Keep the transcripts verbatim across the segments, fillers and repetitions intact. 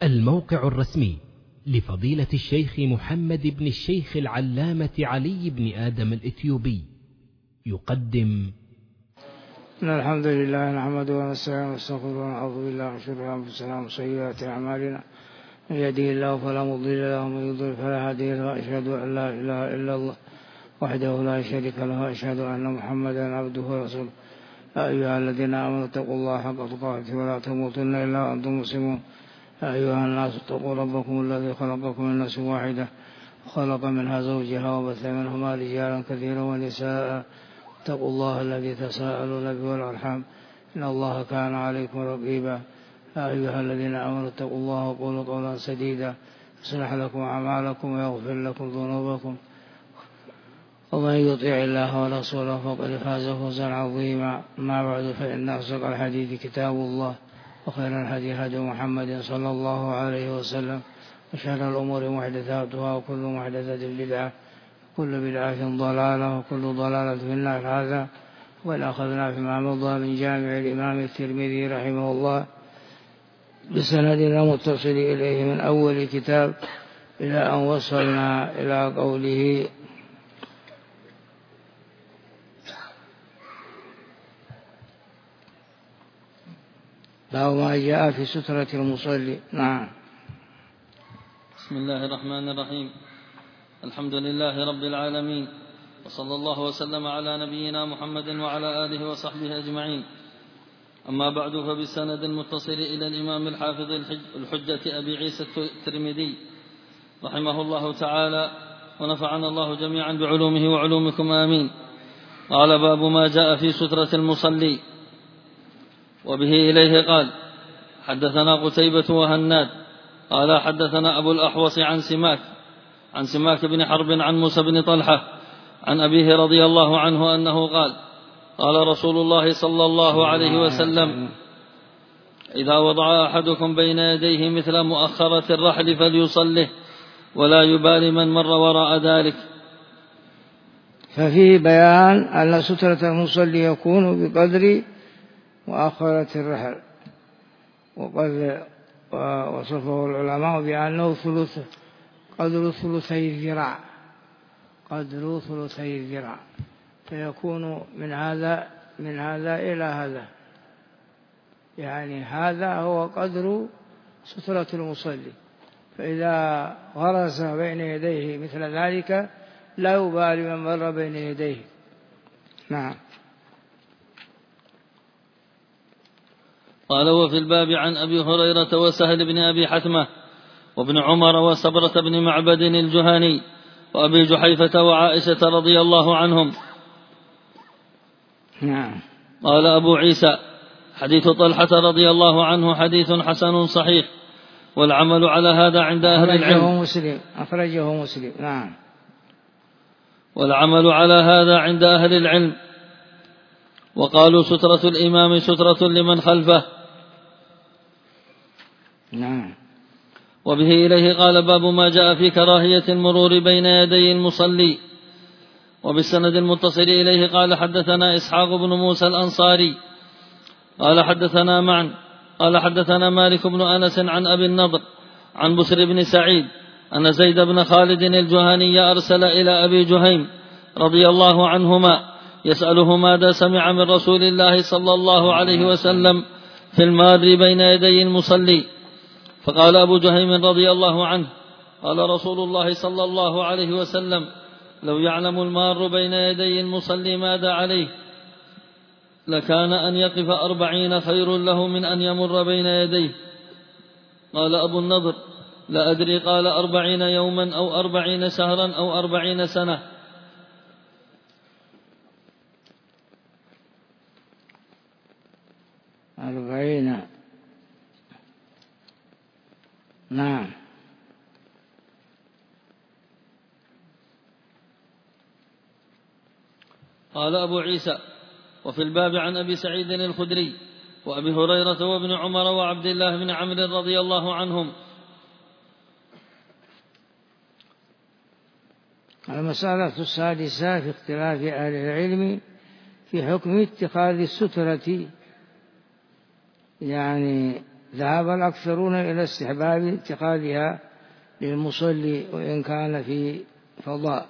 الموقع الرسمي لفضيلة الشيخ محمد بن الشيخ العلامة علي بن آدم الإثيوبي يقدم. إن الحمد لله نحمده ونستعينه ونستغفره ونعوذ بالله من شرور أنفسنا ومن سيئات أعمالنا، من يهده الله فلا مضل له ومن يضلل فلا هادي له، وأشهد أن لا إله إلا الله وحده لا شريك له، وأشهد أن محمدا عبده ورسوله. يا أيها الذين آمنوا اتقوا الله حق تقاته ولا تموتن إلا وأنتم مسلمون. يا أيها الناس اتقوا ربكم الذي خلقكم من نفس واحدة وخلق منها زوجها وبث منهما رجالا كثيرا ونساء. اتقوا الله الذي تساءلون به والأرحام إن الله كان عليكم رقيبا. يا أيها الذين آمنوا اتقوا الله وقولوا قولا سديدا يصلح لكم أعمالكم ويغفر لكم ذنوبكم، ومن يطيع الله ورسوله فقد فاز فوزا عظيما. ما بعد، فإن أصدق الحديث كتاب الله، وخير الهدي هدي محمد صلى الله عليه وسلم، وشر الأمور محدثاتها، وكل محدثة بدعة، وكل بدعة ضلالة، وكل ضلالة في النار. هذا وإن أخذنا فيما مضى من جامع الإمام الترمذي رحمه الله بسندنا متصل إليه من أول الكتاب إلى أن وصلنا إلى قوله: باب ما جاء في سترة المصلي. نعم. بسم الله الرحمن الرحيم. الحمد لله رب العالمين، وصلى الله وسلم على نبينا محمد وعلى آله وصحبه أجمعين. أما بعد، فبالسند المتصل إلى الإمام الحافظ الحجة أبي عيسى الترمذي رحمه الله تعالى، ونفعنا الله جميعا بعلومه وعلومكم آمين. قال: باب ما جاء في سترة المصلي. وبه إليه قال: حدثنا قتيبة وهناد قال: حدثنا أبو الأحوص عن سماك عن سماك بن حرب عن موسى بن طلحة عن أبيه رضي الله عنه أنه قال: قال رسول الله صلى الله عليه وسلم: إذا وضع أحدكم بين يديه مثل مؤخرة الرحل فليصله، ولا يبالي من مر وراء ذلك. ففيه بيان أن سترة المصلي يكون بقدر مؤخرة الرحل، وقد وصفه العلماء بأنه ثلث قدر ثلثي الذراع قدر ثلثي الذراع فيكون من هذا من هذا إلى هذا، يعني هذا هو قدر سترة المصلي. فإذا غرس بين يديه مثل ذلك لا يبالي من مر بين يديه. نعم. قال: وفي الباب عن أبي هريرة وسهل بن أبي حتمة وابن عمر وصبرة بن معبد الجهني وأبي جحيفة وعائشة رضي الله عنهم. نعم. قال أبو عيسى: حديث طلحة رضي الله عنه حديث حسن صحيح، والعمل على هذا عند أهل العلم. أخرجه مسلم أخرجه مسلم نعم. والعمل على هذا عند أهل العلم، وقالوا: سترة الإمام سترة لمن خلفه. نعم. وبه إليه قال: باب ما جاء في كراهية المرور بين يدي المصلي. وبالسند المتصل إليه قال: حدثنا إسحاق بن موسى الأنصاري قال: حدثنا معا قال: حدثنا مالك بن أنس عن أبي النضر عن بسر بن سعيد أن زيد بن خالد الجهني أرسل إلى أبي جهيم رضي الله عنهما يسأله ماذا سمع من رسول الله صلى الله عليه وسلم في المار بين يدي المصلي. فقال أبو جهيم رضي الله عنه: قال رسول الله صلى الله عليه وسلم: لو يعلم المار بين يدي المصلي ماذا عليه لكان أن يقف أربعين خير له من أن يمر بين يديه. قال أبو النضر: لا أدري، قال أربعين يوما أو أربعين شهرا أو أربعين سنة. أربعين. نعم. قال أبو عيسى: وفي الباب عن أبي سعيد الخدري وأبي هريرة وابن عمر وعبد الله بن عمرو رضي الله عنهم. المسألة السادسة في اختلاف أهل العلم في حكم اتخاذ السترة يعني ذهب الأكثرون إلى استحباب اتخاذها للمصلي وإن كان في فضاء.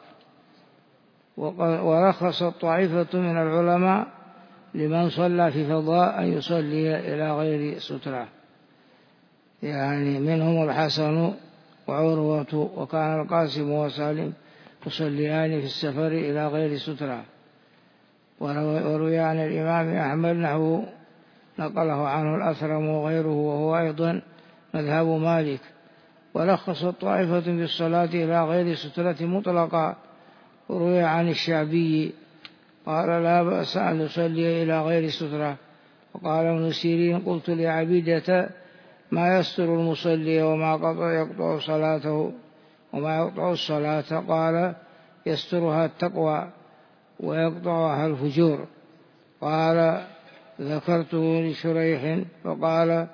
ورخص طائفة من العلماء لمن صلى في فضاء أن يصلي إلى غير سترة، يعني منهم الحسن وعروة وكان القاسم وسالم يصليان في السفر إلى غير سترة. وروي عن الإمام أحمد نحو نقله عنه الأثرم وغيره وهو أيضا مذهب مالك. ولخص الطائفة بالصلاة إلى غير سترة مطلقا. وروي عن الشعبي قال لا بأس أن يصلي إلى غير سترة. وقال ابن سيرين قلت لعبيدة ما يستر المصلي وما يقطع صلاته وما يقطع الصلاة؟ قال يسترها التقوى ويقطعها الفجور. قال ذكرته لشريح فقال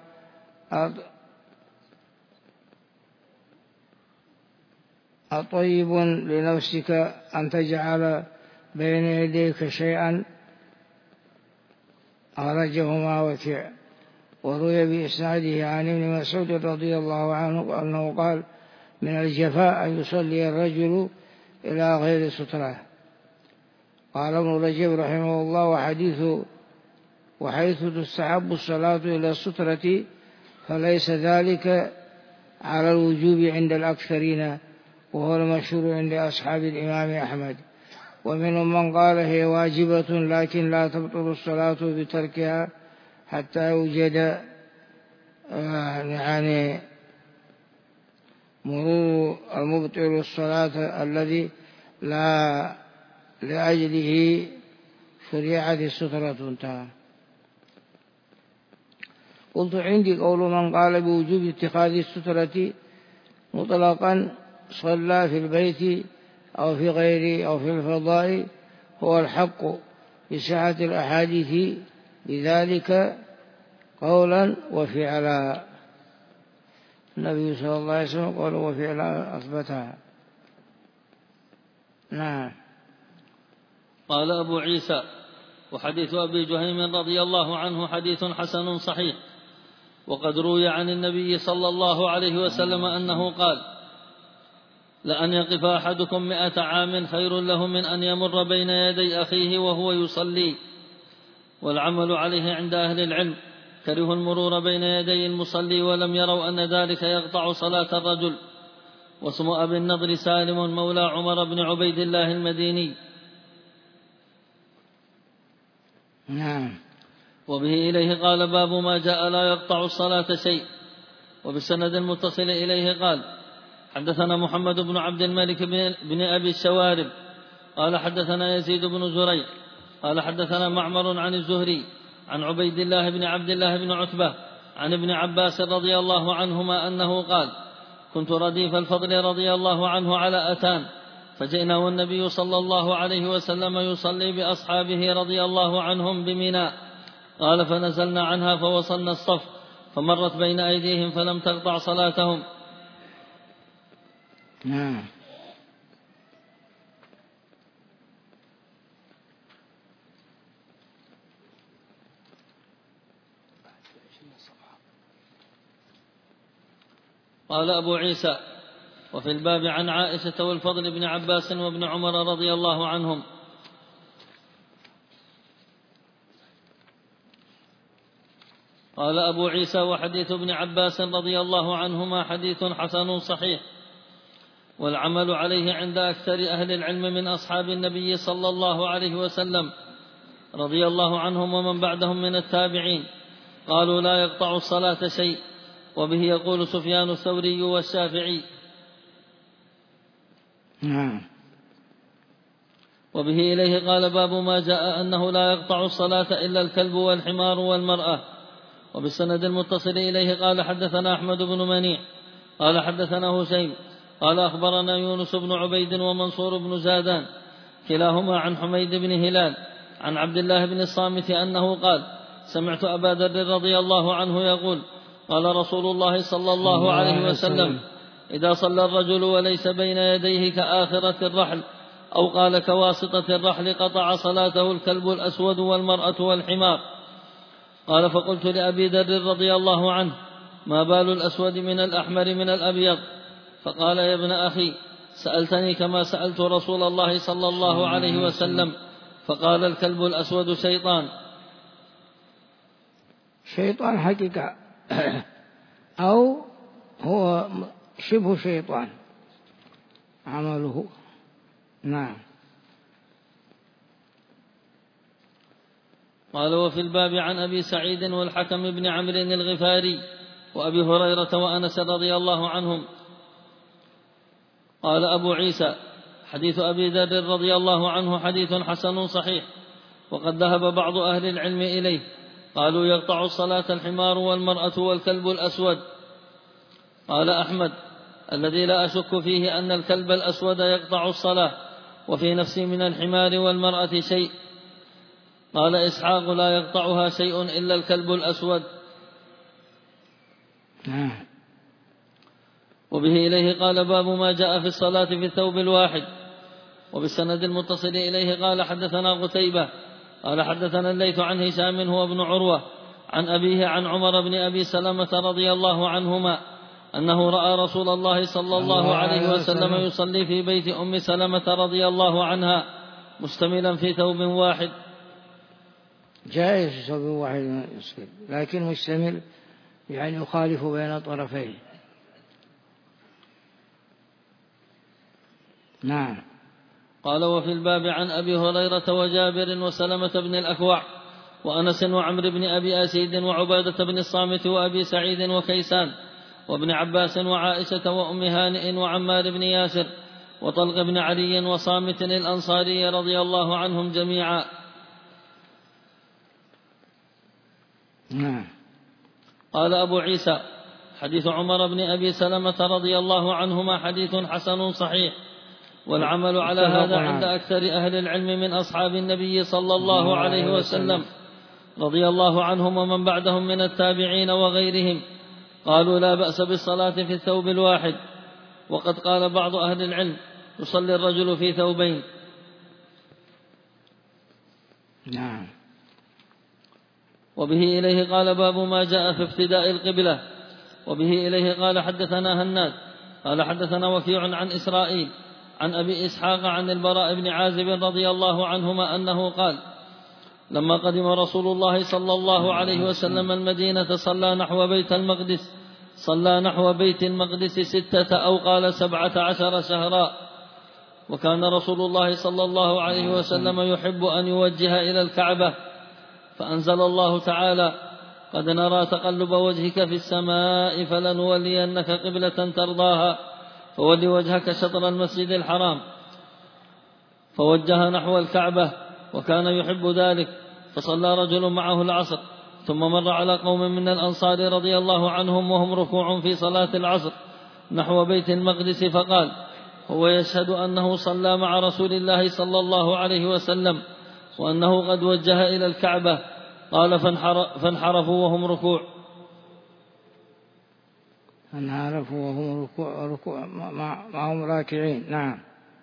أطيب لنفسك أن تجعل بين يديك شيئا؟ أخرجهما وكيع. وروي بإسناده عن ابن مسعود رضي الله عنه أنه قال من الجفاء أن يصلي الرجل إلى غير سترة. قال ابن رجب رحمه الله وحديث وحيث تستحب الصلاة إلى السترة فليس ذلك على الوجوب عند الأكثرين، وهو المشهور عند أصحاب الإمام أحمد. ومنهم من قال هي واجبة لكن لا تبطل الصلاة بتركها حتى يوجد يعني مرور المبطل الصلاة الذي لا لأجله شريعة السترة انتهى. قلت عندي قول من قال بوجوب اتخاذ السترة مطلقا صلى في البيت أو في غيره أو في الفضاء هو الحق بسعة الأحاديث بذلك قولا وفعلا. النبي صلى الله عليه وسلم قال وفعلا أثبتها. نعم. قال أبو عيسى وحديث أبي جهيم رضي الله عنه حديث حسن صحيح. وقد روي عن النبي صلى الله عليه وسلم أنه قال لأن يقف أحدكم مئة عام خير له من أن يمر بين يدي أخيه وهو يصلي. والعمل عليه عند أهل العلم كرهوا المرور بين يدي المصلي ولم يروا أن ذلك يقطع صلاة الرجل. واسم أبي النضر سالم مولى عمر بن عبيد الله المديني. نعم. وبه إليه قال باب ما جاء لا يقطع الصلاة شيء. وبالسند المتصل إليه قال حدثنا محمد بن عبد الملك بن أبي الشوارب قال حدثنا يزيد بن زريع قال حدثنا معمر عن الزهري عن عبيد الله بن عبد الله بن عتبة عن ابن عباس رضي الله عنهما أنه قال كنت رديف الفضل رضي الله عنه على أتان فجئنا والنبي صلى الله عليه وسلم يصلي بأصحابه رضي الله عنهم بمنى. قال فنزلنا عنها فوصلنا الصف فمرت بين أيديهم فلم تقطع صلاتهم. نعم. قال أبو عيسى وفي الباب عن عائشة والفضل بن عباس وابن عمر رضي الله عنهم. قال أبو عيسى وحديث ابن عباس رضي الله عنهما حديث حسن صحيح. والعمل عليه عند أكثر أهل العلم من أصحاب النبي صلى الله عليه وسلم رضي الله عنهم ومن بعدهم من التابعين قالوا لا يقطع الصلاة شيء. وبه يقول سفيان الثوري والشافعي. نعم. وبه إليه قال باب ما جاء أنه لا يقطع الصلاة إلا الكلب والحمار والمرأة. وبالسند المتصل إليه قال حدثنا أحمد بن منيع قال حدثنا هشيم قال أخبرنا يونس بن عبيد ومنصور بن زادان كلاهما عن حميد بن هلال عن عبد الله بن الصامت أنه قال سمعت أبا ذر رضي الله عنه يقول قال رسول الله صلى الله عليه وسلم إذا صلى الرجل وليس بين يديه كآخرة الرحل أو قال كواسطة الرحل قطع صلاته الكلب الأسود والمرأة والحمار. قال فقلت لأبي ذر رضي الله عنه ما بال الأسود من الأحمر من الأبيض؟ فقال يا ابن أخي سألتني كما سألت رسول الله صلى الله عليه وسلم، فقال الكلب الأسود شيطان. شيطان حقيقة أو هو شبه شيطان عمله. نعم. قال وفي الباب عن أبي سعيد والحكم بن عمرو الغفاري وأبي هريرة وأنس رضي الله عنهم. قال أبو عيسى حديث أبي ذر رضي الله عنه حديث حسن صحيح، وقد ذهب بعض أهل العلم إليه، قالوا يقطع الصلاة الحمار والمرأة والكلب الأسود. قال أحمد الذي لا أشك فيه أن الكلب الأسود يقطع الصلاة، وفي نفسي من الحمار والمرأة شيء. قال إسحاق لا يقطعها شيء إلا الكلب الأسود. وبه إليه قال باب ما جاء في الصلاة في الثوب الواحد. وبالسند المتصل إليه قال حدثنا قتيبة قال حدثنا الليث عن هشام هو ابن عروة عن أبيه عن عمر بن أبي سلمة رضي الله عنهما أنه رأى رسول الله صلى الله عليه وسلم يصلي في بيت أم سلمة رضي الله عنها مستملا في ثوب واحد. جائز ثوب واحد يصلي، لكن مستمل يعني يخالف بين طرفيه. نعم. قال وفي الباب عن أبي هريرة وجابر وسلمة بن الأكوع وأنس وعمر بن أبي أسيد وعبادة بن الصامت وأبي سعيد وكيسان وابن عباس وعائشة وأم هانئ وعمار بن ياسر وطلق بن علي وصامت الأنصاري رضي الله عنهم جميعا. نعم. قال أبو عيسى حديث عمر بن أبي سلمة رضي الله عنهما حديث حسن صحيح، والعمل على هذا عند أكثر أهل العلم من أصحاب النبي صلى الله عليه وسلم رضي الله عنهم ومن بعدهم من التابعين وغيرهم. قالوا لا بأس بالصلاة في الثوب الواحد، وقد قال بعض أهل العلم يصلي الرجل في ثوبين. نعم. وبه إليه قال باب ما جاء في ابتداء القبلة. وبه إليه قال حدثنا هناد قال حدثنا وكيع عن إسرائيل عن أبي إسحاق عن البراء بن عازب رضي الله عنهما أنه قال لما قدم رسول الله صلى الله عليه وسلم المدينة صلى نحو بيت المقدس صلى نحو بيت المقدس ستة أو قال سبعة عشر شهرا، وكان رسول الله صلى الله عليه وسلم يحب أن يوجه إلى الكعبة، فأنزل الله تعالى قد نرى تقلب وجهك في السماء فلنولينك قبلة ترضاها فول وجهك شطر المسجد الحرام، فوجه نحو الكعبة وكان يحب ذلك، فصلى رجل معه العصر ثم مر على قوم من الأنصار رضي الله عنهم وهم ركوع في صلاة العصر نحو بيت المقدس، فقال هو يشهد أنه صلى مع رسول الله صلى الله عليه وسلم وأنه قد وجه إلى الكعبة. قال فانحرفوا وهم ركوع فانحرفوا وهم ركوع, ركوع معهم راكعين. نعم.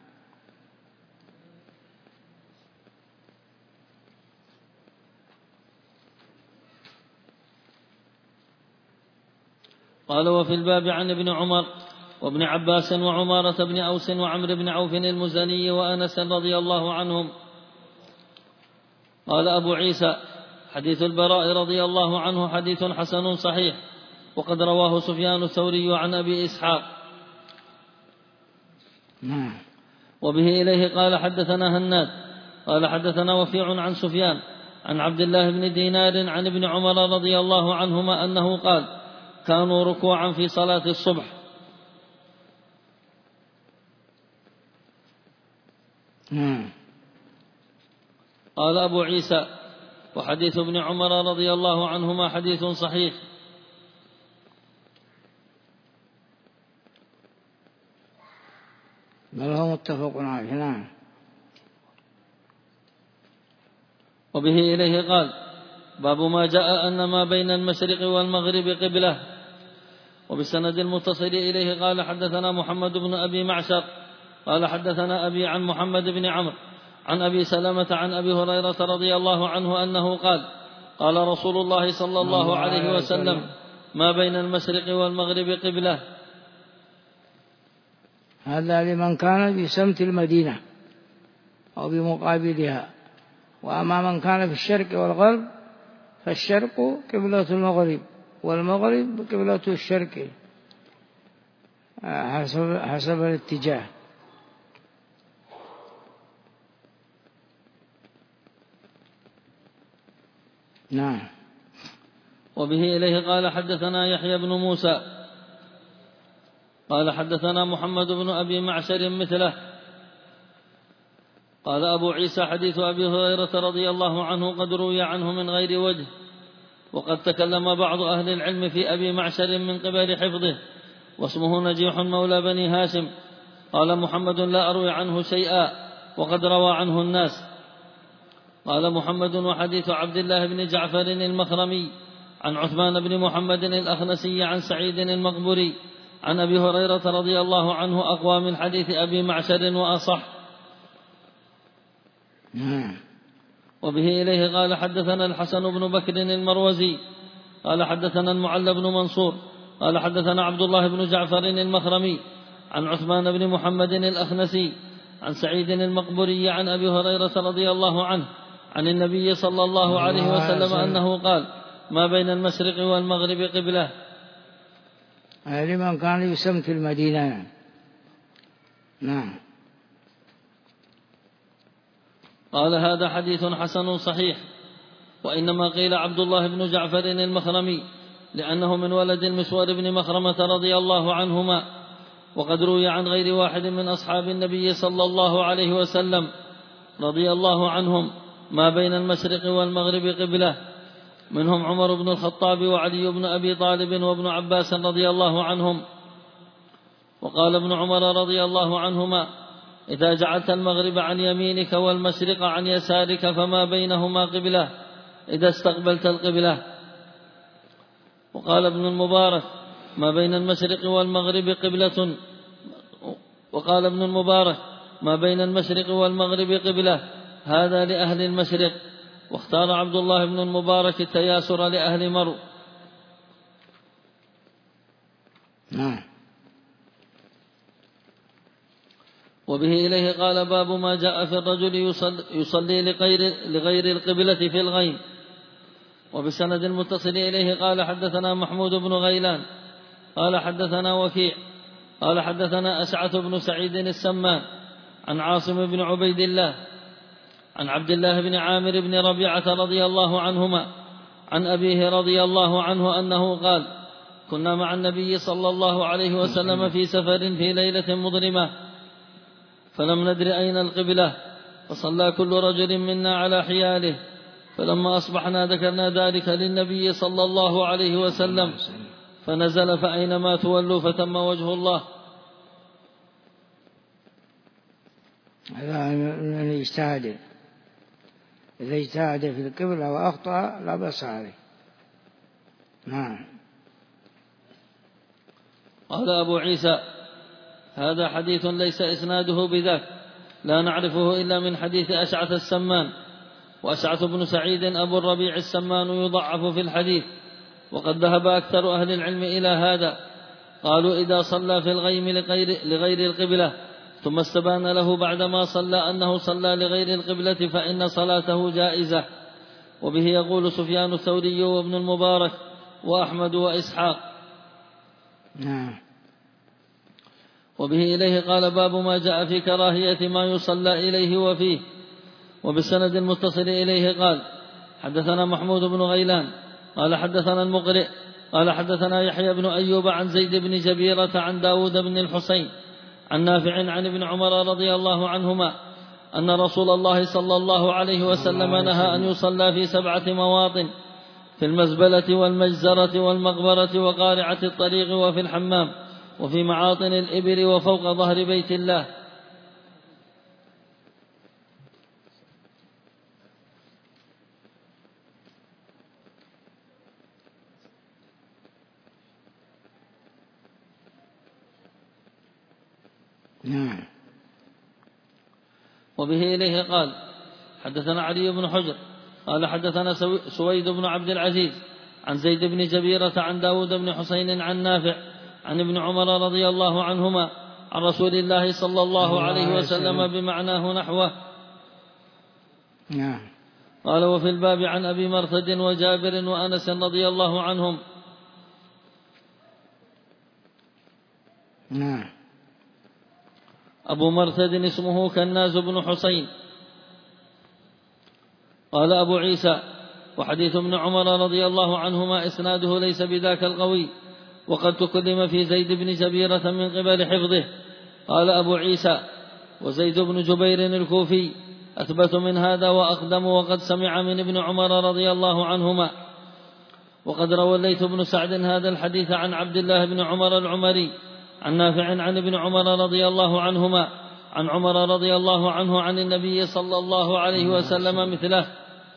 قال وفي الباب عن ابن عمر وابن عباس وعمارة بن أوس وعمر بن عوف المزني وأنس رضي الله عنهم. قال أبو عيسى حديث البراء رضي الله عنه حديث حسن صحيح، وقد رواه سفيان الثوري عن أبي إسحاق. نعم. وبه إليه قال حدثنا هناد قال حدثنا وكيع عن سفيان عن عبد الله بن دينار عن ابن عمر رضي الله عنهما أنه قال كانوا ركوعا في صلاة الصبح. نعم. قال أبو عيسى وحديث ابن عمر رضي الله عنهما حديث صحيح. بل هو متفق عليه. نعم. وبه إليه قال باب ما جاء أن ما بين المشرق والمغرب قبلة. وبسند المتصل إليه قال حدثنا محمد بن أبي معشر قال حدثنا أبي عن محمد بن عمرو عن أبي سلمة عن أبي هريرة رضي الله عنه أنه قال قال رسول الله صلى الله عليه وسلم ما بين المشرق والمغرب قبلة. هذا لمن كان بسمت المدينة أو بمقابلها. وأما من كان في الشرق والغرب فالشرق قبلة المغرب والمغرب قبلة الشرق حسب, حسب الاتجاه. نعم. وبه إليه قال حدثنا يحيى بن موسى قال حدثنا محمد بن أبي معشر مثله. قال أبو عيسى حديث أبي هريرة رضي الله عنه قد روي عنه من غير وجه، وقد تكلم بعض أهل العلم في أبي معشر من قبل حفظه، واسمه نجيح مولى بني هاشم. قال محمد لا أروي عنه شيئا وقد روى عنه الناس. قال محمد وحديث عبد الله بن جعفر المخرمي عن عثمان بن محمد الأخنسي عن سعيد المقبري عن أبي هريرة رضي الله عنه أقوى من حديث أبي معشر وأصح. وبه إليه قال حدثنا الحسن بن بكر المروزي قال حدثنا المعلى بن منصور قال حدثنا عبد الله بن جعفر المخرمي عن عثمان بن محمد الأخنسي عن سعيد المقبري عن أبي هريرة رضي الله عنه عن النبي صلى الله عليه وسلم أنه قال ما بين المشرق والمغرب قبلة. لمن كان يسمت المدينة. نعم. قال هذا حديث حسن صحيح، وإنما قيل عبد الله بن جعفر المخرمي لأنه من ولد المسور بن مخرمة رضي الله عنهما، وقد روي عن غير واحد من أصحاب النبي صلى الله عليه وسلم رضي الله عنهم ما بين المشرق والمغرب قبلة، منهم عمر بن الخطاب وعلي بن أبي طالب وابن عباس رضي الله عنهم. وقال ابن عمر رضي الله عنهما إذا جعلت المغرب عن يمينك والمشرق عن يسارك فما بينهما قبلة إذا استقبلت القبلة. وقال ابن المبارك ما بين المشرق والمغرب قبلة وقال ابن المبارك ما بين المشرق والمغرب قبلة، هذا لأهل المشرق. واختار عبد الله بن المبارك التياسر لأهل مرو. نعم. وبه إليه قال باب ما جاء في الرجل يصلي لغير, لغير القبلة في الغيم. وبسند المتصل إليه قال حدثنا محمود بن غيلان قال حدثنا وكيع قال حدثنا أشعث بن سعيد السمان عن عاصم بن عبيد الله عن عبد الله بن عامر بن ربيعة رضي الله عنهما عن أبيه رضي الله عنه أنه قال كنا مع النبي صلى الله عليه وسلم في سفر في ليلة مظلمة فلم ندر أين القبلة، فصلى كل رجل منا على حياله، فلما أصبحنا ذكرنا ذلك للنبي صلى الله عليه وسلم فنزل فأينما تولوا فتم وجه الله. هذا من اجتهاد، إذا اجتهد في القبلة وأخطأ لا بأس عليه. نعم. قال أبو عيسى هذا حديث ليس إسناده بذاك، لا نعرفه إلا من حديث أشعث السمان، وأشعث بن سعيد أبو الربيع السمان يضعف في الحديث، وقد ذهب أكثر أهل العلم إلى هذا. قالوا إذا صلى في الغيم لغير, لغير القبلة ثم استبان له بعدما صلى أنه صلى لغير القبلة فإن صلاته جائزة. وبه يقول سفيان الثوري وابن المبارك وأحمد وإسحاق. نعم. وبه إليه قال باب ما جاء في كراهية ما يصلى إليه وفيه. وبالسند المتصل إليه قال حدثنا محمود بن غيلان قال حدثنا المقرئ قال حدثنا يحيى بن أيوب عن زيد بن جبيرة عن داود بن الحسين عن نافع عن ابن عمر رضي الله عنهما أن رسول الله صلى الله عليه وسلم نهى أن يصلى في سبعة مواطن: في المزبلة والمجزرة والمقبرة وقارعة الطريق وفي الحمام وفي معاطن الإبل وفوق ظهر بيت الله. نعم. وبه إليه قال حدثنا علي بن حجر قال حدثنا سويد بن عبد العزيز عن زيد بن جبيرة عن داود بن حسين عن نافع عن ابن عمر رضي الله عنهما عن رسول الله صلى الله عليه وسلم بمعناه نحوه. نعم. قال وفي الباب عن أبي مرثد وجابر وأنس رضي الله عنهم. نعم. أبو مرثد اسمه كناز بن حسين. قال أبو عيسى وحديث ابن عمر رضي الله عنهما إسناده ليس بذاك القوي، وقد تكلم في زيد بن جبيرة من قبل حفظه. قال أبو عيسى وزيد بن جبير الكوفي أثبت من هذا وأقدم، وقد سمع من ابن عمر رضي الله عنهما. وقد روى الليث بن سعد هذا الحديث عن عبد الله بن عمر العمري عن نافع عن ابن عمر رضي الله عنهما عن عمر رضي الله عنه عن النبي صلى الله عليه وسلم مثله.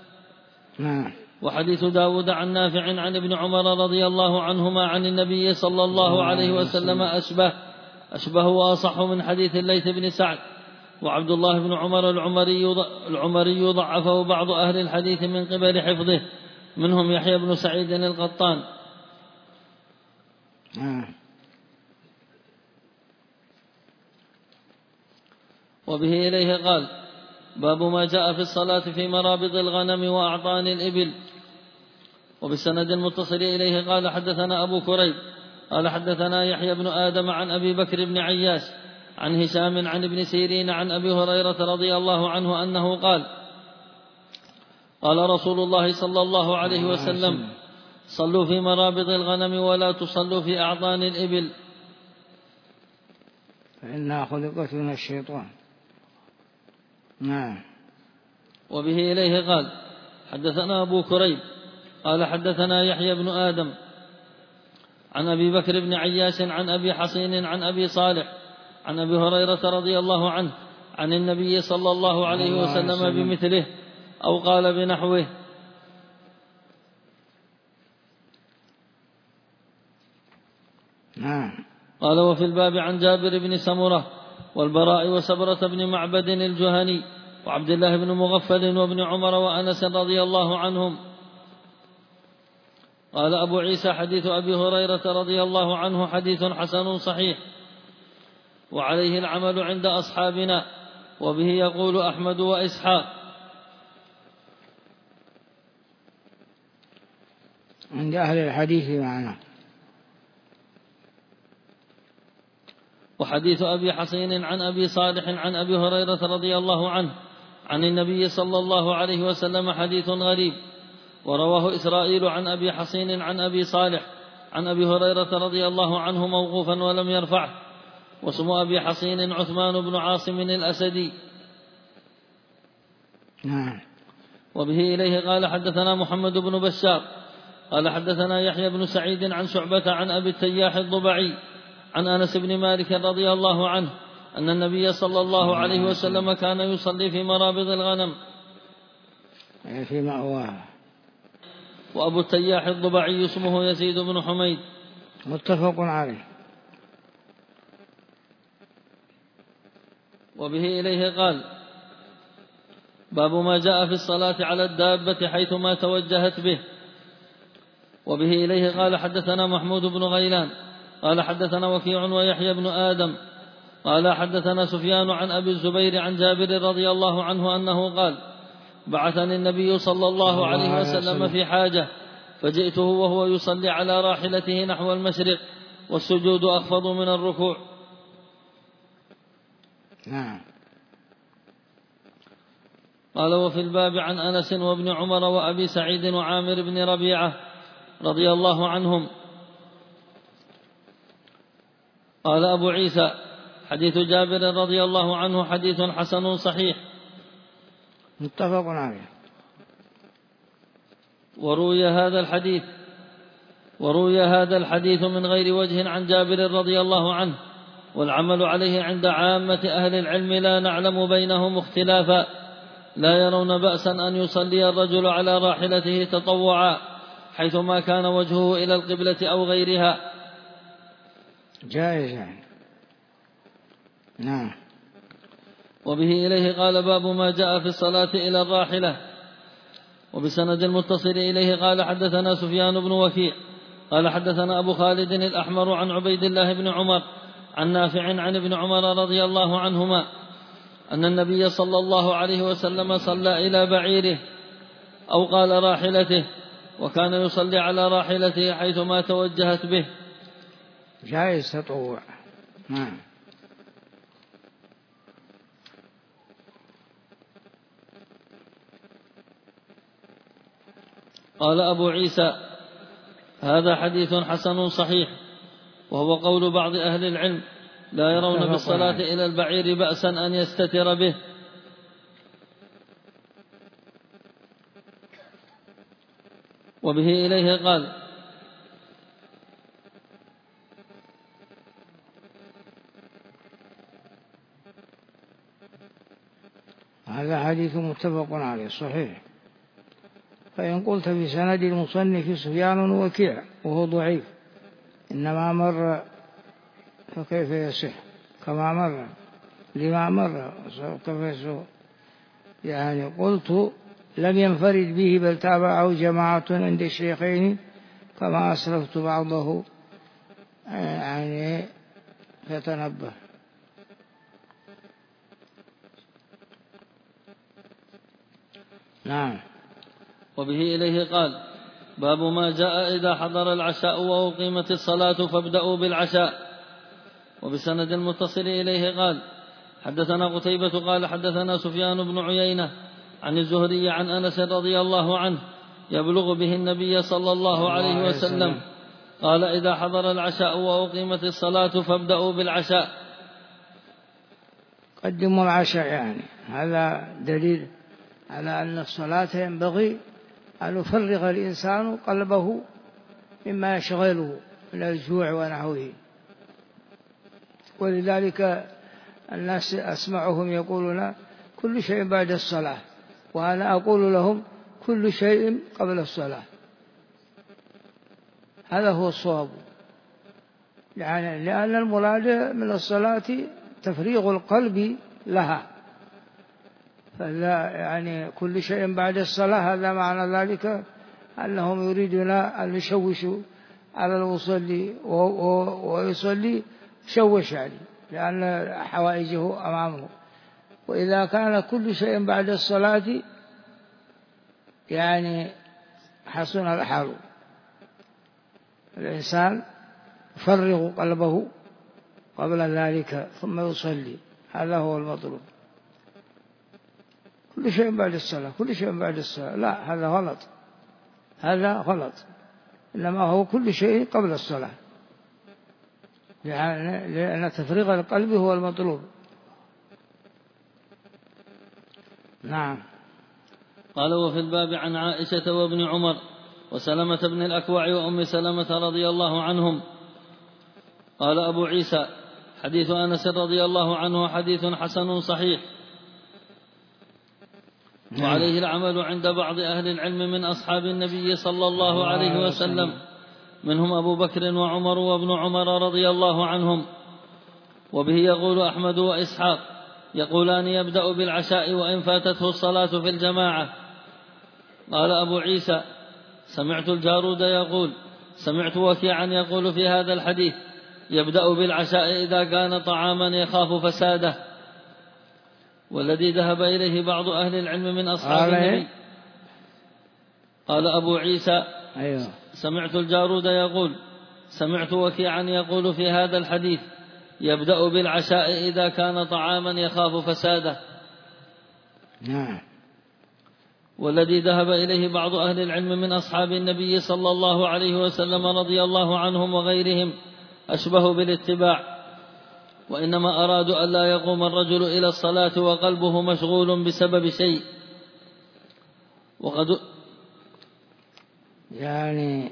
وحديث داود عن نافع عن ابن عمر رضي الله عنهما عن النبي صلى الله عليه وسلم أشبه أشبه وأصح من حديث الليث بن سعد. وعبد الله بن عمر العمري العمري ضعفه بعض أهل الحديث من قبل حفظه، منهم يحيى بن سعيد القطان. وبه إليه قال باب ما جاء في الصلاة في مرابض الغنم وأعطان الإبل. وبالسند المتصل إليه قال حدثنا أبو كريب قال حدثنا يحيى بن آدم عن أبي بكر بن عياش عن هشام عن ابن سيرين عن أبي هريرة رضي الله عنه أنه قال قال رسول الله صلى الله عليه وسلم صلوا في مرابض الغنم ولا تصلوا في أعطان الإبل فإنها خلقت من الشيطان. نعم. وبه إليه قال حدثنا أبو كريب قال حدثنا يحيى بن آدم عن أبي بكر بن عياش عن أبي حصين عن أبي صالح عن أبي هريرة رضي الله عنه عن النبي صلى الله عليه وسلم بمثله أو قال بنحوه. نعم. قال وفي الباب عن جابر بن سمرة والبراء وسبرة بن معبد الجهني وعبد الله بن مغفل وابن عمر وأنس رضي الله عنهم. قال أبو عيسى حديث أبي هريرة رضي الله عنه حديث حسن صحيح، وعليه العمل عند أصحابنا، وبه يقول أحمد وإسحاق. عند أهل الحديث معنا. وحديث أبي حصين عن أبي صالح عن أبي هريرة رضي الله عنه عن النبي صلى الله عليه وسلم حديث غريب، ورواه إسرائيل عن أبي حصين عن أبي صالح عن أبي هريرة رضي الله عنه موقوفا ولم يرفعه، واسم أبي حصين عثمان بن عاصم الأسدي. نعم. وبه إليه قال حدثنا محمد بن بشار قال حدثنا يحيى بن سعيد عن شعبة عن أبي التياح الضبعي عن أنس بن مالك رضي الله عنه أن النبي صلى الله عليه وسلم كان يصلي في مرابض الغنم في مأواه. وأبو التياح الضبعي اسمه يزيد بن حميد. متفق عليه. وبه إليه قال باب ما جاء في الصلاة على الدابة حيثما توجهت به. وبه إليه قال حدثنا محمود بن غيلان قال حدثنا وكيع ويحيى بن آدم قال حدثنا سفيان عن أبي الزبير عن جابر رضي الله عنه أنه قال بعثني النبي صلى الله عليه وسلم في حاجة فجئته وهو يصلي على راحلته نحو المشرق والسجود أخفض من الركوع. نعم. قال وفي الباب عن أنس وابن عمر وأبي سعيد وعامر بن ربيعة رضي الله عنهم. قال أبو عيسى حديث جابر رضي الله عنه حديث حسن صحيح متفق عليه. وروي هذا الحديث وروي هذا الحديث من غير وجه عن جابر رضي الله عنه، والعمل عليه عند عامة أهل العلم، لا نعلم بينهم اختلافا، لا يرون بأسا أن يصلي الرجل على راحلته تطوعا حيثما كان وجهه إلى القبلة أو غيرها. جائز. نعم. وبه إليه قال باب ما جاء في الصلاة إلى الراحلة. وبسند المتصل إليه قال حدثنا سفيان بن وكيع قال حدثنا أبو خالد الأحمر عن عبيد الله بن عمر عن نافع عن ابن عمر رضي الله عنهما أن النبي صلى الله عليه وسلم صلى إلى بعيره أو قال راحلته، وكان يصلي على راحلته حيثما توجهت به. جائز تطوع. نعم. قال أبو عيسى هذا حديث حسن صحيح، وهو قول بعض أهل العلم لا يرون بالصلاة إلى البعير بأسا أن يستتر به. وبه إليه قال هذا حديث متفق عليه صحيح. فإن قلت في سند المصنف سفيان وكيع وهو ضعيف إنما مر فكيف يصح كما مر لما مر كيف يصح؟ يعني قلت لم ينفرد به بل تابعه جماعة عند الشيخين كما أسلفت بعضه يعني فتنبه. نعم. وبه إليه قال باب ما جاء إذا حضر العشاء وأقيمت الصلاة فابدأوا بالعشاء. وبسند المتصل إليه قال حدثنا قتيبة قال حدثنا سفيان بن عيينة عن الزهري عن أنس رضي الله عنه يبلغ به النبي صلى الله عليه وسلم قال إذا حضر العشاء وأقيمت الصلاة فابدأوا بالعشاء. قدموا العشاء، يعني هذا دليل على أن الصلاة ينبغي أن يفرغ الإنسان قلبه مما يشغله من الجوع ونحوه. ولذلك الناس أسمعهم يقولون كل شيء بعد الصلاة، وأنا أقول لهم كل شيء قبل الصلاة. هذا هو الصواب، يعني لأن المراد من الصلاة تفريغ القلب لها، فلا يعني كل شيء بعد الصلاة هذا معنى ذلك أنهم يريدون أن يشوشوا على المصلي ويصلي شوش عليه لأن حوائجه أمامه. وإذا كان كل شيء بعد الصلاة يعني حسن الحال، الإنسان يفرغ قلبه قبل ذلك ثم يصلي، هذا هو المطلوب. كل شيء بعد الصلاة كل شيء بعد الصلاة لا، هذا غلط، هذا غلط، إنما هو كل شيء قبل الصلاة، يعني لأن تفريغ القلب هو المطلوب. نعم. قال وفي الباب عن عائشة وابن عمر وسلمة بن الأكوع وأم سلمة رضي الله عنهم. قال أبو عيسى حديث أنس رضي الله عنه حديث حسن صحيح، وعليه العمل عند بعض أهل العلم من أصحاب النبي صلى الله عليه وسلم، منهم أبو بكر وعمر وابن عمر رضي الله عنهم. وبه يقول أحمد وإسحاق يقولان يبدأ بالعشاء وإن فاتته الصلاة في الجماعة. قال أبو عيسى سمعت الجارود يقول سمعت وكيعا يقول في هذا الحديث يبدأ بالعشاء إذا كان طعاما يخاف فساده، والذي ذهب إليه بعض أهل العلم من أصحاب النبي. قال أبو عيسى أيوه. سمعت الجارود يقول سمعت وكيعا يقول في هذا الحديث يبدأ بالعشاء إذا كان طعاما يخاف فساده. نعم. والذي ذهب إليه بعض أهل العلم من أصحاب النبي صلى الله عليه وسلم رضي الله عنهم وغيرهم أشبه بالاتباع، وإنما أرادوا أن لا يقوم الرجل إلى الصلاة وقلبه مشغول بسبب شيء. وقد يعني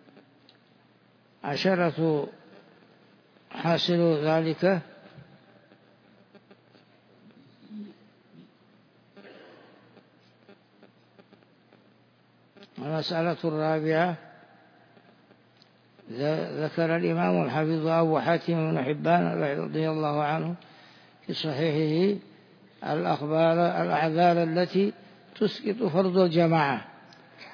عشرة حاصل ذلك المسألة الرابعة ذكر الإمام الحافظ أبو حاتم بن حبان رضي الله عنه في صحيحه الأخبار الأعذار التي تسقط فرض الجماعة،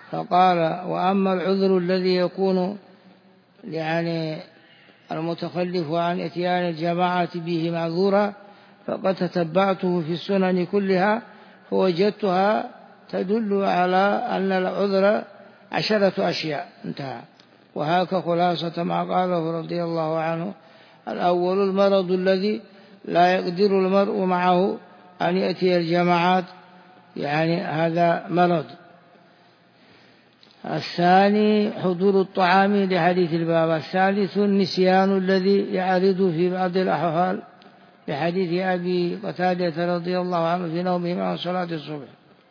فقال: وأما العذر الذي يكون يعني المتخلف عن إتيان الجماعة به معذورا فقد تتبعته في السنن كلها فوجدتها تدل على أن العذر عشرة أشياء. انتهى. وهاك خلاصة ما قاله رضي الله عنه: الأول المرض الذي لا يقدر المرء معه أن يأتي الجماعات، يعني هذا مرض. الثاني حضور الطعام لحديث الباب. الثالث النسيان الذي يعرض في بعض الأحوال لحديث أبي قتادة رضي الله عنه في نومه عن صلاة الصبح.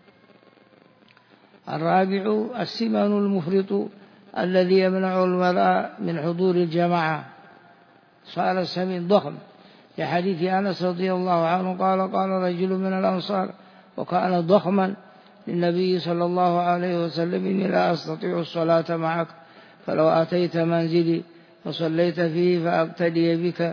الرابع السمن المفرط الذي يمنع المرأة من حضور الجماعة، صار السمين ضخم لحديث أنس رضي الله عنه قال: قال رجل من الأنصار وكان ضخما للنبي صلى الله عليه وسلم: إني لا أستطيع الصلاة معك، فلو أتيت منزلي فصليت فيه فأقتدي بك.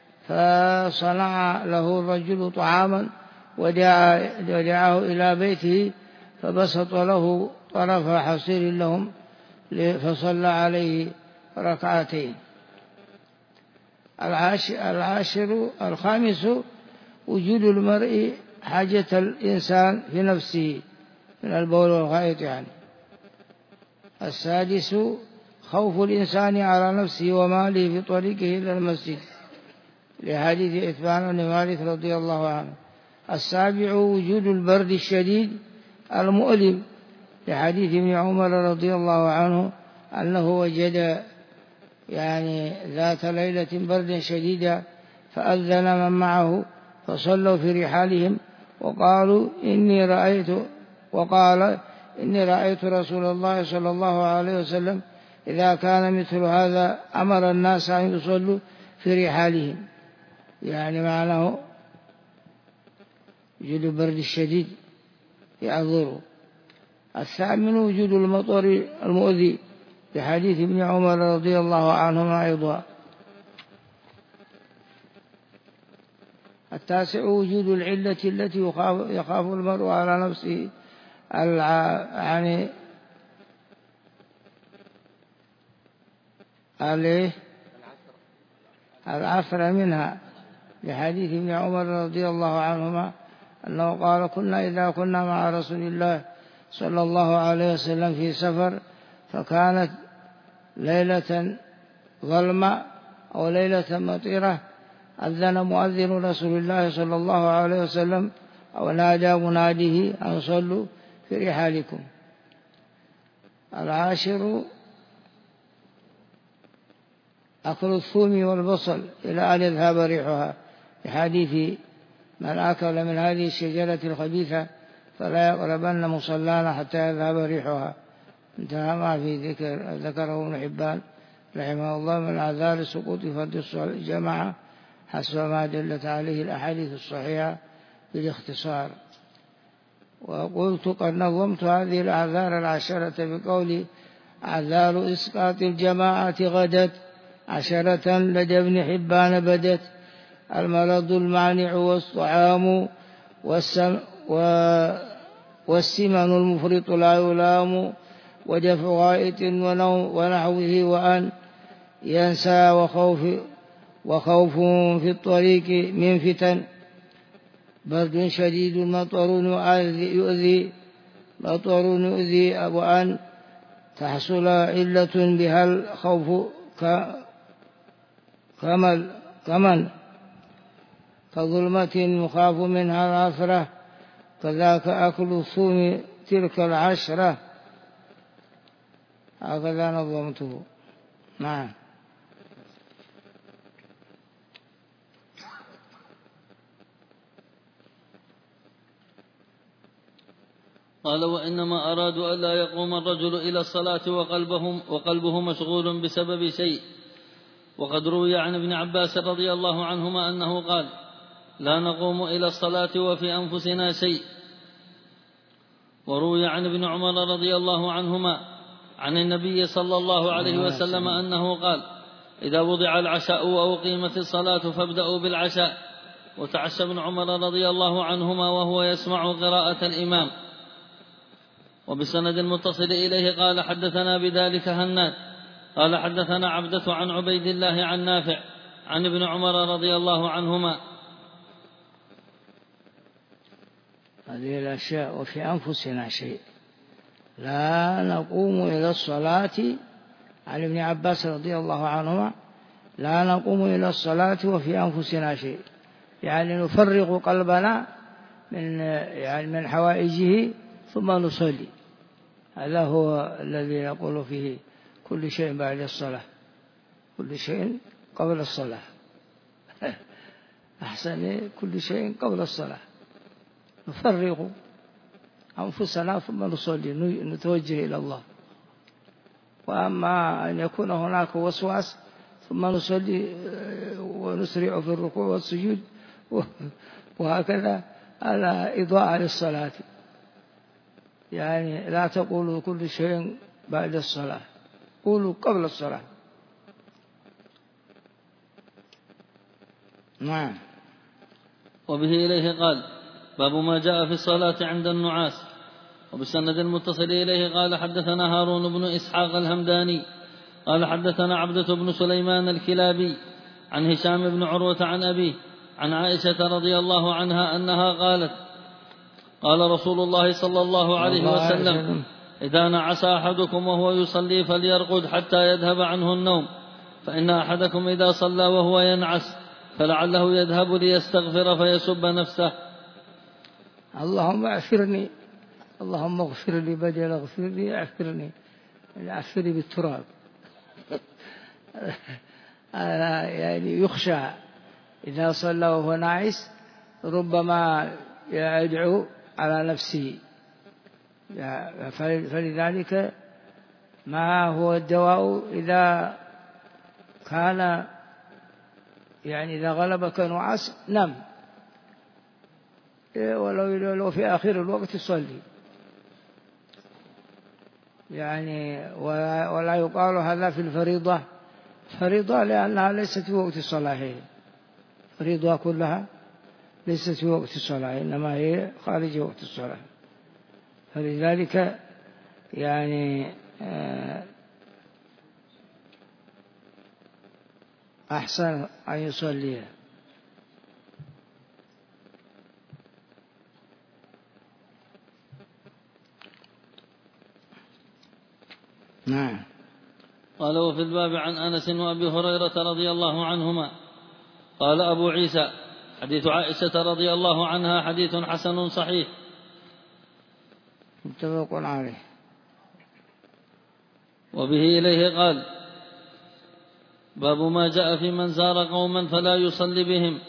فصنع له الرجل طعاما ودعاه إلى بيته فبسط له طرف حصير لهم فصلى عليه ركعتين. العاشر الخامس وجود المرء حاجة الإنسان في نفسه من البول والغائط يعني. السادس خوف الإنسان على نفسه وماله في طريقه إلى المسجد لحديث إثبان بن مالك رضي الله عنه. السابع وجود البرد الشديد المؤلم لحديث ابن عمر رضي الله عنه أنه وجد يعني ذات ليلة بردا شديدا فأذن من معه فصلوا في رحالهم وقالوا إني رأيت وقال إني رأيت رسول الله صلى الله عليه وسلم إذا كان مثل هذا أمر الناس أن يصلوا في رحالهم، يعني معناه وجود البرد الشديد يعذره. الثامن وجود المطر المؤذي لحديث ابن عمر رضي الله عنهما أيضا. التاسع وجود العلة التي يخاف, يخاف المرء على نفسه يعني عليه العفر منها لحديث ابن عمر رضي الله عنهما أنه قال: كنا إذا كنا مع رسول الله صلى الله عليه وسلم في سفر فكانت ليلة ظلمة أو ليلة مطيرة أذن مؤذن رسول الله صلى الله عليه وسلم أو نادى مناديه أن صلوا في رحالكم. العاشر أكل الثوم والبصل إلى أن يذهب ريحها لحديث من أكل من هذه الشجرة الخبيثة فلا يقربن مصلانا حتى يذهب ريحها. انتهى ما في ذكر ذكره ابن حبان رحمه الله من أعذار سقوط فرد الجماعة حسب ما دلت عليه الأحاديث الصحيحة بالاختصار. وقلت قد نظمت هذه الأعذار العشرة بقولي: أعذار إسقاط الجماعة غدت عشرة لدى ابن حبان بدت: المرض المانع والطعام والسم والسمن المفرط لا يلام ودفع غائط ونحوه وأن ينسى وخوف وخوف في الطريق من فتن برد شديد مطر يؤذي مطر يؤذي وأن تحصل علة بها الخوف كمل كمن كظلمة مخاف منها العثرة كذاك أكل الثوم تلك العشرة. هكذا نظمته. نعم. قال: وإنما أرادوا ألا يقوم الرجل إلى الصلاة وقلبه, وقلبه مشغول بسبب شيء. وقد روي عن ابن عباس رضي الله عنهما أنه قال: لا نقوم إلى الصلاة وفي أنفسنا شيء. وروي عن ابن عمر رضي الله عنهما عن النبي صلى الله عليه وسلم أنه قال: إذا وضع العشاء أو قيمت الصلاة فابدأوا بالعشاء. وتعشى ابن عمر رضي الله عنهما وهو يسمع قراءة الإمام. وبسند المتصل إليه قال حدثنا بذلك هناد قال حدثنا عبدة عن عبيد الله عن نافع عن ابن عمر رضي الله عنهما. هذه الأشياء وفي أنفسنا شيء، لا نقوم إلى الصلاة، عن ابن عباس رضي الله عنهما لا نقوم إلى الصلاة وفي أنفسنا شيء، يعني نفرغ قلبنا من يعني من حوائجه ثم نصلي. هذا هو الذي نقول فيه كل شيء بعد الصلاة، كل شيء قبل الصلاة أحسن، كل شيء قبل الصلاة نفرغ أنفسنا ثم نصلي نتوجه إلى الله. وأما أن يكون هناك وسواس ثم نصلي ونسرع في الركوع والسجود وهكذا، على إضاءة للصلاة. يعني لا تقولوا كل شيء بعد الصلاة، قولوا قبل الصلاة. نعم. وبه إليه قال باب ما جاء في الصلاة عند النعاس. وبالسند المتصل إليه قال حدثنا هارون بن إسحاق الهمداني قال حدثنا عبدة بن سليمان الكلابي عن هشام بن عروة عن أبيه عن عائشة رضي الله عنها أنها قالت قال رسول الله صلى الله عليه وسلم إذا نعس أحدكم وهو يصلي فليرقد حتى يذهب عنه النوم، فإن أحدكم إذا صلى وهو ينعس فلعله يذهب ليستغفر فيسب نفسه. اللهم اغفرني، اللهم اغفر لي بدل اغفر لي اغفرني، اغفرني بالتراب. يعني يخشى إذا صلى وهو ناعس ربما يدعو على نفسه، فلذلك ما هو الدواء إذا كان يعني إذا غلبك نعاس نم، ولو لو في آخر الوقت صلي، يعني ولا يقال هذا في الفريضة، فريضة لأنها ليست في وقت الصلاة، فريضة كلها ليست في وقت الصلاة إنما هي خارج وقت الصلاة، فلذلك يعني أحسن أن يصلي. نعم. قال وفي الباب عن أنس وأبي هريرة رضي الله عنهما قال أبو عيسى حديث عائشة رضي الله عنها حديث حسن صحيح متفق عليه. وبه إليه قال باب ما جاء في من زار قوما فلا يصلي بهم.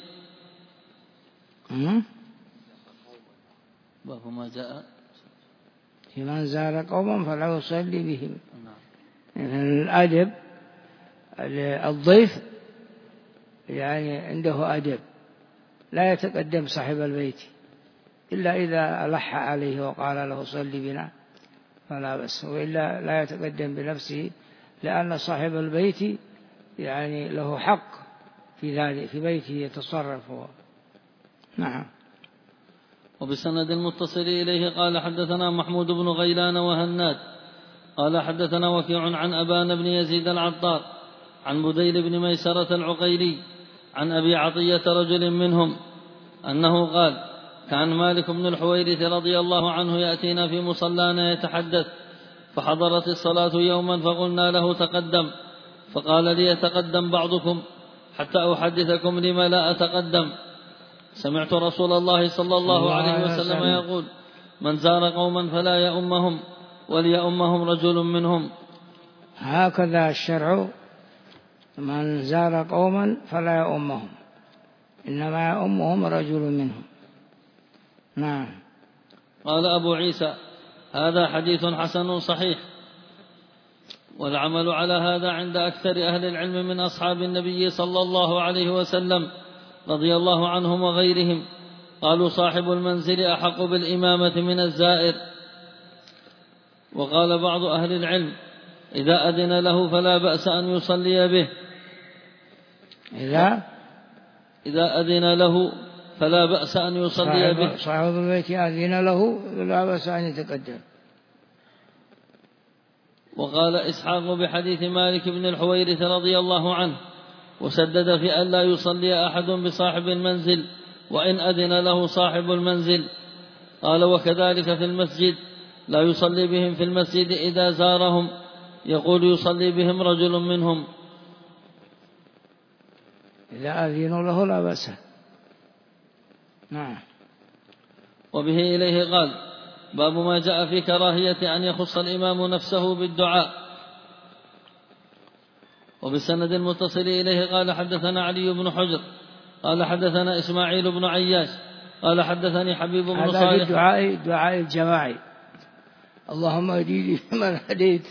باب ما جاء في من زار قوما فلا يصلي بهم. يعني الأدب الضيف يعني عنده أدب، لا يتقدم صاحب البيت إلا إذا ألح عليه وقال له صلي بنا فلا بس، وإلا لا يتقدم بنفسه، لأن صاحب البيت يعني له حق في ذلك، في بيته يتصرف هو. نعم. وبسند المتصل إليه قال حدثنا محمود بن غيلان وهناد قال حدثنا وكيع عن أبان بن يزيد العطار عن بديل بن ميسرة العقيلي عن أبي عطية رجل منهم أنه قال كان مالك بن الحويرث رضي الله عنه يأتينا في مصلانا يتحدث، فحضرت الصلاة يوما فقلنا له تقدم، فقال لي يتقدم بعضكم حتى أحدثكم لما لا أتقدم. سمعت رسول الله صلى الله عليه وسلم يقول من زار قوما فلا يؤمهم وليؤمهم رجل منهم. هكذا الشرع، من زار قوما فلا يؤمهم إنما يؤمهم رجل منهم. نعم. قال أبو عيسى هذا حديث حسن صحيح، والعمل على هذا عند أكثر أهل العلم من أصحاب النبي صلى الله عليه وسلم رضي الله عنهم وغيرهم. قالوا صاحب المنزل أحق بالإمامة من الزائر. وقال بعض أهل العلم إذا أذن له فلا بأس أن يصلي به. إذا إذا أذن له فلا بأس أن يصلي به. صاحب البيت أذن له فلا بأس أن يتقدم. وقال إسحاق بحديث مالك بن الحويرث رضي الله عنه وسدد في أن لا يصلي أحد بصاحب المنزل وإن أذن له صاحب المنزل. قال وكذلك في المسجد لا يصلي بهم في المسجد إذا زارهم، يقول يصلي بهم رجل منهم. إذا أذنوا له لا بأس. نعم. وبه إليه قال باب ما جاء في كراهية أن يخص الإمام نفسه بالدعاء. وبالسند المتصل إليه قال حدثنا علي بن حجر قال حدثنا إسماعيل بن عياش قال حدثني حبيب بن صالح. هذا الدعاء دعاء الجماعي، اللهم اهدني فيمن هديت،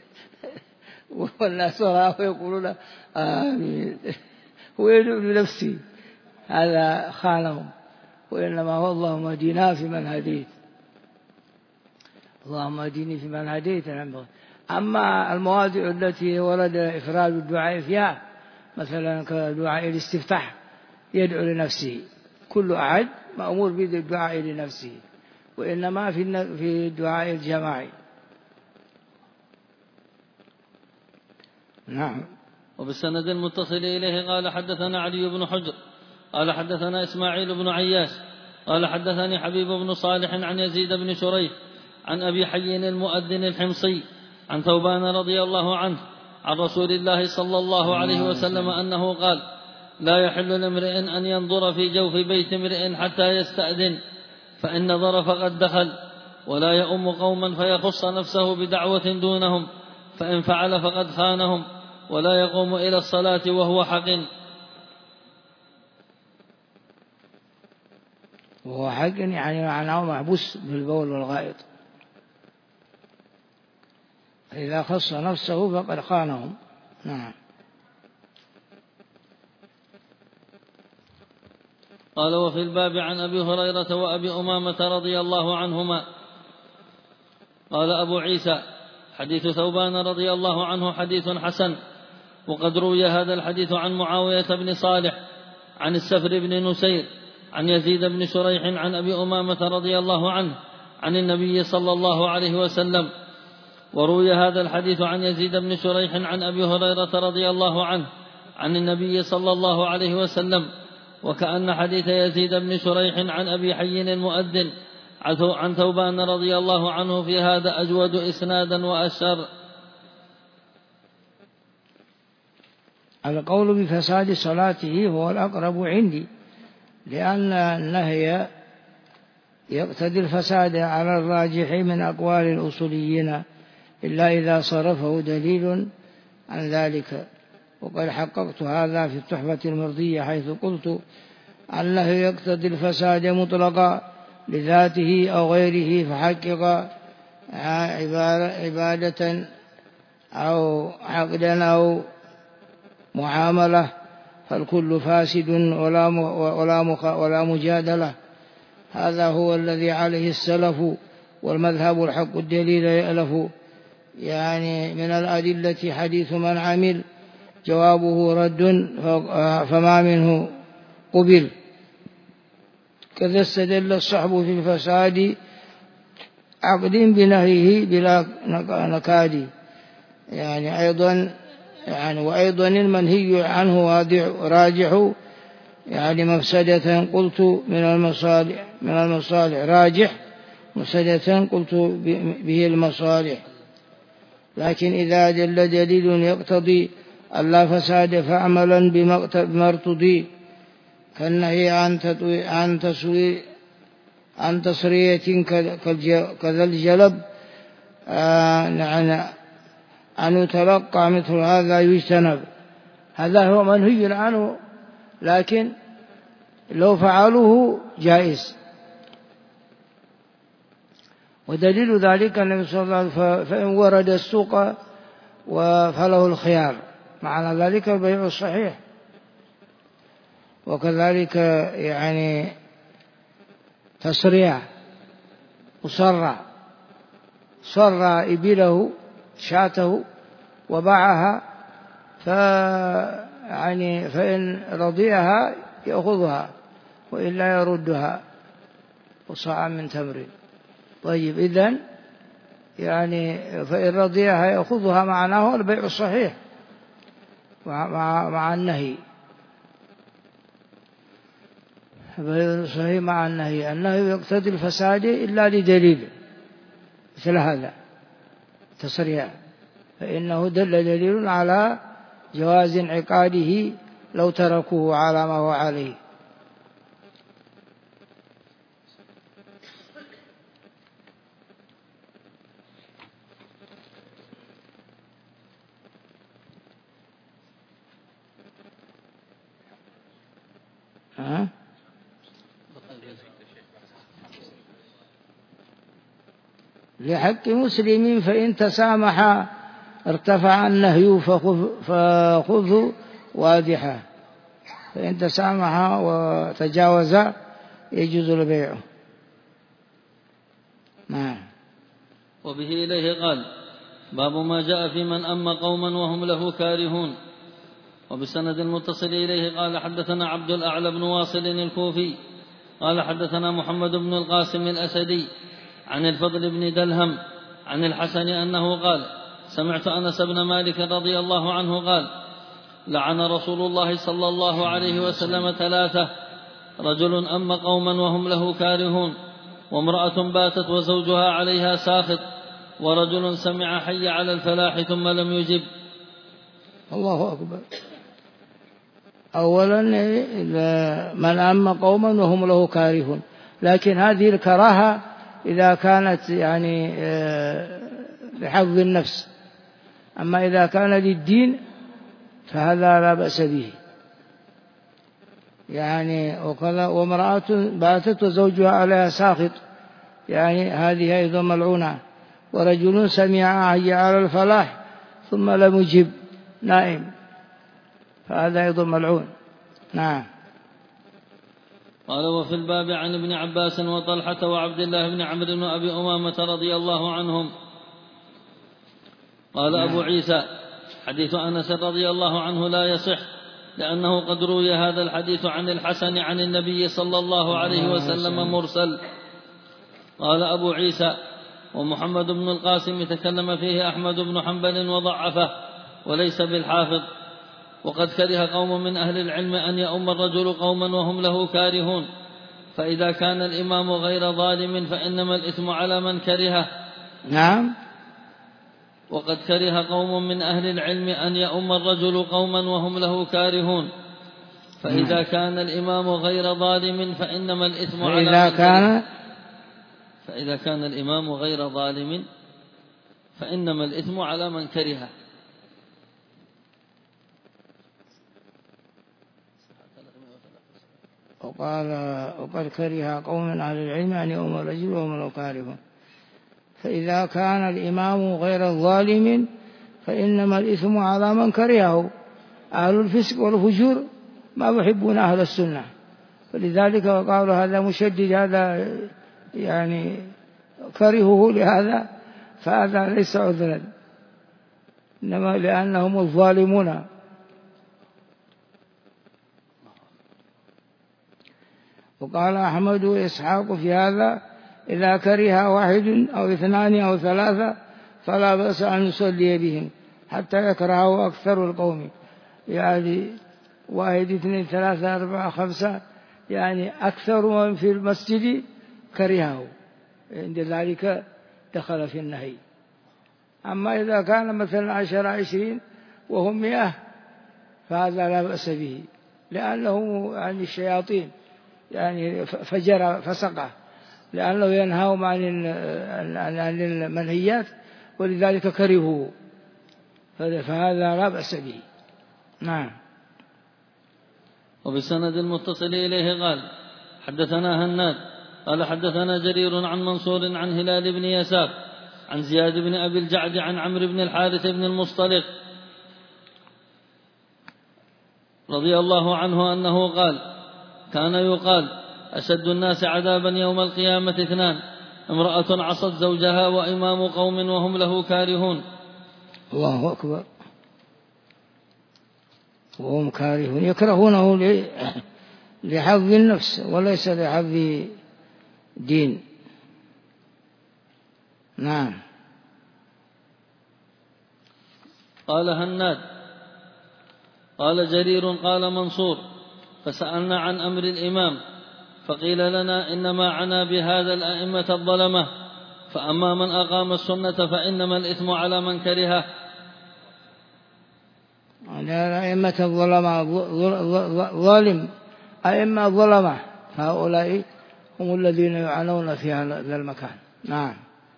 والناس وراءه يقولون آمين، ويدعو لنفسي، هذا خانهم، وإنما هو اللهم اهدنا فيمن هديت، اللهم اهدني فيمن هديت. أما المواضع التي ورد إفراد الدعاء فيها مثلا كدعاء الاستفتاح يدعو لنفسه، كل أحد مأمور بالدعاء لنفسه، وإنما في الدعاء الجماعي. نعم. وبالسند المتصل إليه قال حدثنا علي بن حجر قال حدثنا إسماعيل بن عياش قال حدثني حبيب بن صالح عن يزيد بن شريح عن أبي حي المؤذن الحمصي عن ثوبان رضي الله عنه عن رسول الله صلى الله عليه وسلم أنه قال لا يحل لامرئ أن ينظر في جوف بيت امرئ حتى يستأذن، فإن نظر فقد دخل، ولا يؤم قوما فيخص نفسه بدعوة دونهم، فإن فعل فقد خانهم، ولا يقوم إلى الصلاة وهو حق. وهو حق يعني معناه محبوس بالبول والغائط، إذا خص نفسه فقد خانهم. نعم. قال وفي الباب عن أبي هريرة وأبي أمامة رضي الله عنهما. قال أبو عيسى حديث ثوبان رضي الله عنه حديث حسن، وقد روي هذا الحديث عن معاوية بن صالح عن السفر بن نسير عن يزيد بن شريح عن أبي أمامة رضي الله عنه عن النبي صلى الله عليه وسلم. وروي هذا الحديث عن يزيد بن شريح عن أبي هريرة رضي الله عنه عن النبي صلى الله عليه وسلم، وكأن حديث يزيد بن شريح عن أبي حي المؤذن عن ثوبان رضي الله عنه في هذا أجود إسنادا وأشر. القول بفساد صلاته هو الأقرب عندي، لأن النهي يقتضي الفساد على الراجح من أقوال الأصوليين، إلا إذا صرفه دليل عن ذلك. وقد حققت هذا في التحفة المرضية، حيث قلت أنه يقتضي الفساد مطلقا لذاته أو غيره، فحقق عبادة أو عقدا أو معاملة، فالكل فاسد ولا ولا مجادلة. هذا هو الذي عليه السلف، والمذهب الحق الدليل يألف. يعني من الأدلة حديث من عمل جوابه رد فما منه قبل. كذا استدل الصحب في الفساد عقد بنهيه بلا نكاد، يعني أيضا يعني وأيضا المنهي عنه راجح، يعني مفسدة قلت من المصالح من المصالح راجح، مفسدة قلت به المصالح. لكن إذا دل دليل يقتضي ألا فساد فعملا بما ارتضي، كالنهي عن تسوير عن تصرية كذا الجلب آه أن يتلقى مثل هذا يجتنب. هذا هو منهي عنه، لكن لو فعلوه جائز. ودليل ذلك النبي صلى الله عليه وسلم فإن ورد السوق فله الخيار، معنى ذلك البيع الصحيح. وكذلك يعني تسريع وسرع سرع إبله شاته وباعها، يعني فإن رضيها يأخذها وإلا يردها وصاع من تمر. طيب، إذن يعني فإن رضيها يأخذها معناه البيع الصحيح مع, مع النهي. البيع الصحيح مع النهي، النهي يقتضي الفساد إلا لدليل مثل هذا تصريح، فإنه دل دليل على جواز انعقاده لو تركوه على ما هو عليه. ها؟ لحق مسلم فإن تسامح ارتفع النهي فخذه واضحا، فإن تسامح وتجاوز يجوز البيع. نعم. وبه إليه قال باب ما جاء في من أم قوما وهم له كارهون. وبسند المتصل إليه قال حدثنا عبد الأعلى بن واصل الكوفي قال حدثنا محمد بن القاسم الأسدي عن الفضل بن دلهم عن الحسن أنه قال سمعت أنس بن مالك رضي الله عنه قال لعن رسول الله صلى الله عليه وسلم ثلاثة: رجل أم قوما وهم له كارهون، وامرأة باتت وزوجها عليها ساخط، ورجل سمع حي على الفلاح ثم لم يجب. الله أكبر. أولا من أم قوما وهم له كارهون، لكن هذه الكراهة إذا كانت يعني لحظ النفس، أما إذا كان للدين فهذا لا بأس به. يعني وامرأة باتت وزوجها عليها ساخط، يعني هذه أيضا ملعونة. ورجل سمع حي على الفلاح ثم لم يجب نائم، فهذا أيضا ملعون. نعم. قال وفي الباب عن ابن عباس وطلحة وعبد الله بن عمرو وأبي أمامة رضي الله عنهم. قال نعم. أبو عيسى حديث أنس رضي الله عنه لا يصح، لأنه قد روي هذا الحديث عن الحسن عن النبي صلى الله عليه وسلم مرسل. قال أبو عيسى ومحمد بن القاسم تكلم فيه أحمد بن حنبل وضعفه وليس بالحافظ. وقد كره قوم من أهل العلم أن يؤم الرجل قوما وهم له كارهون، فإذا كان الإمام غير ظالم فإنما الإثم على من كرهه. نعم. وقد كره قوم من أهل العلم أن يؤم الرجل قوما وهم له كارهون، فإذا كان الإمام غير ظالم فإنما الإثم على من كان فإذا كان الإمام غير ظالم فإنما الإثم على من كرهه. وقال وقد كره قوم من أهل العلم أن يؤم الرجل وهم له كارهون، فإذا كان الإمام غير الظالم فإنما الإثم على من كرهه. أهل الفسق والفجور ما يحبون أهل السنة، فلذلك قالوا هذا مشدد، هذا يعني كرهه لهذا، فهذا ليس عذرا، إنما لأنهم الظالمون. وقال أحمد وإسحاق في هذا إذا كره واحد أو اثنان أو ثلاثة فلا بأس أن يصلي بهم حتى يكرهه أكثر القوم، يعني واحد اثنين ثلاثة أربعة خمسة، يعني أكثر من في المسجد كرهه، عند ذلك دخل في النهي. أما إذا كان مثلا عشر عشرين وهم مئة فهذا لا بأس به، لأنه يعني الشياطين يعني فجر فسقه، لأنه ينهاهم عن المنهيات ولذلك كرهوا، فهذا لا بأس به. نعم. وبسند المتصل إليه قال حدثنا هناد قال حدثنا جرير عن منصور عن هلال بن يسار عن زياد بن أبي الجعد عن عمرو بن الحارث بن المصطلق رضي الله عنه أنه قال كان يقال أشد الناس عذابا يوم القيامة اثنان: امرأة عصت زوجها وإمام قوم وهم له كارهون. الله أكبر. وهم كارهون يكرهونه لحظ النفس وليس لحظ دين. نعم. قال هناد. قال جرير قال منصور: فسألنا عن أمر الإمام فقيل لنا إنما عنا بهذا الأئمة الظلمة، فأما من أقام السنة فإنما الإثم على من كرهه. أئمة الظلمة ظالم أئمة ظلمة، هؤلاء هم الذين يعنون في هذا المكان. نعم.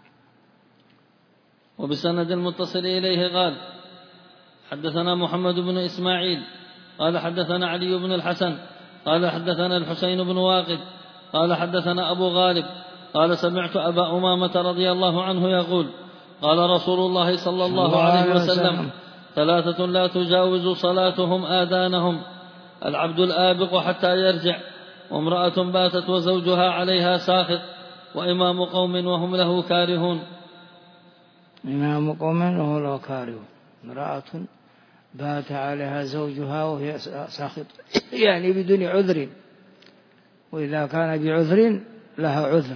وبسند المتصل إليه قال: حدثنا محمد بن إسماعيل قال حدثنا علي بن الحسن قال حدثنا الحسين بن واقد قال حدثنا أبو غالب قال: سمعت أبا أمامة رضي الله عنه يقول: قال رسول الله صلى الله عليه وسلم: ثلاثة لا تجاوز صلاتهم آذانهم: العبد الآبق حتى يرجع، وامرأة باتت وزوجها عليها ساخط، وإمام قوم وهم له كارهون. إمام قوم وهم له كارهون، امرأة بات عليها زوجها وهي ساخط، يعني بدون عذر، وإذا كان بعذر لها عذر،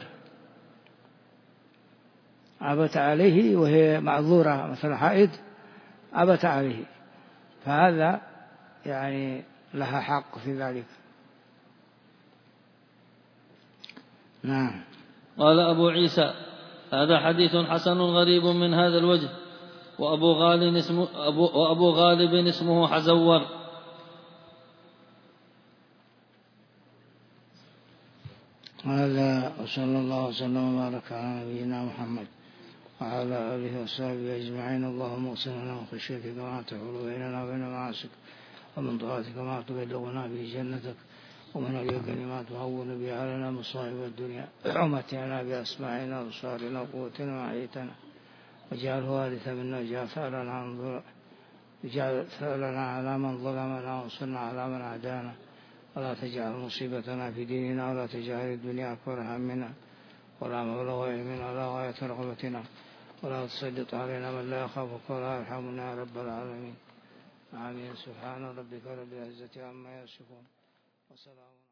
أبت عليه وهي معذورة مثل حائض أبت عليه، فهذا يعني لها حق في ذلك. نعم. قال أبو عيسى: هذا حديث حسن غريب من هذا الوجه، وأبو غالب اسمه, أبو وأبو غالب اسمه حزور. هذا وصلى الله وسلم وبارك على نبينا محمد وعلى آله وصحبه أجمعين. اللهم اغفر لنا من خشيتك ما تحول بيننا وبين معاصيك، ومن طاعتك ما تبلغنا به جنتك، ومن اليقين ما تهون به علينا مصائب الدنيا، ومتعنا بأسماعنا وأبصارنا وقوتنا ما أحييتنا، واجعله وارثا منا، واجعل ثأرنا على من ظلمنا، وانصرنا على من عادانا، ولا تجعل مصيبتنا في ديننا، ولا تجعل الدنيا أكبر همنا ولا مبلغ علمنا ولا غاية رغبتنا، ولا تسلط علينا من لا يخافك ولا يرحمنا يا رب العالمين. آمين. سبحان ربك رب العزة عما يصفون، وسلام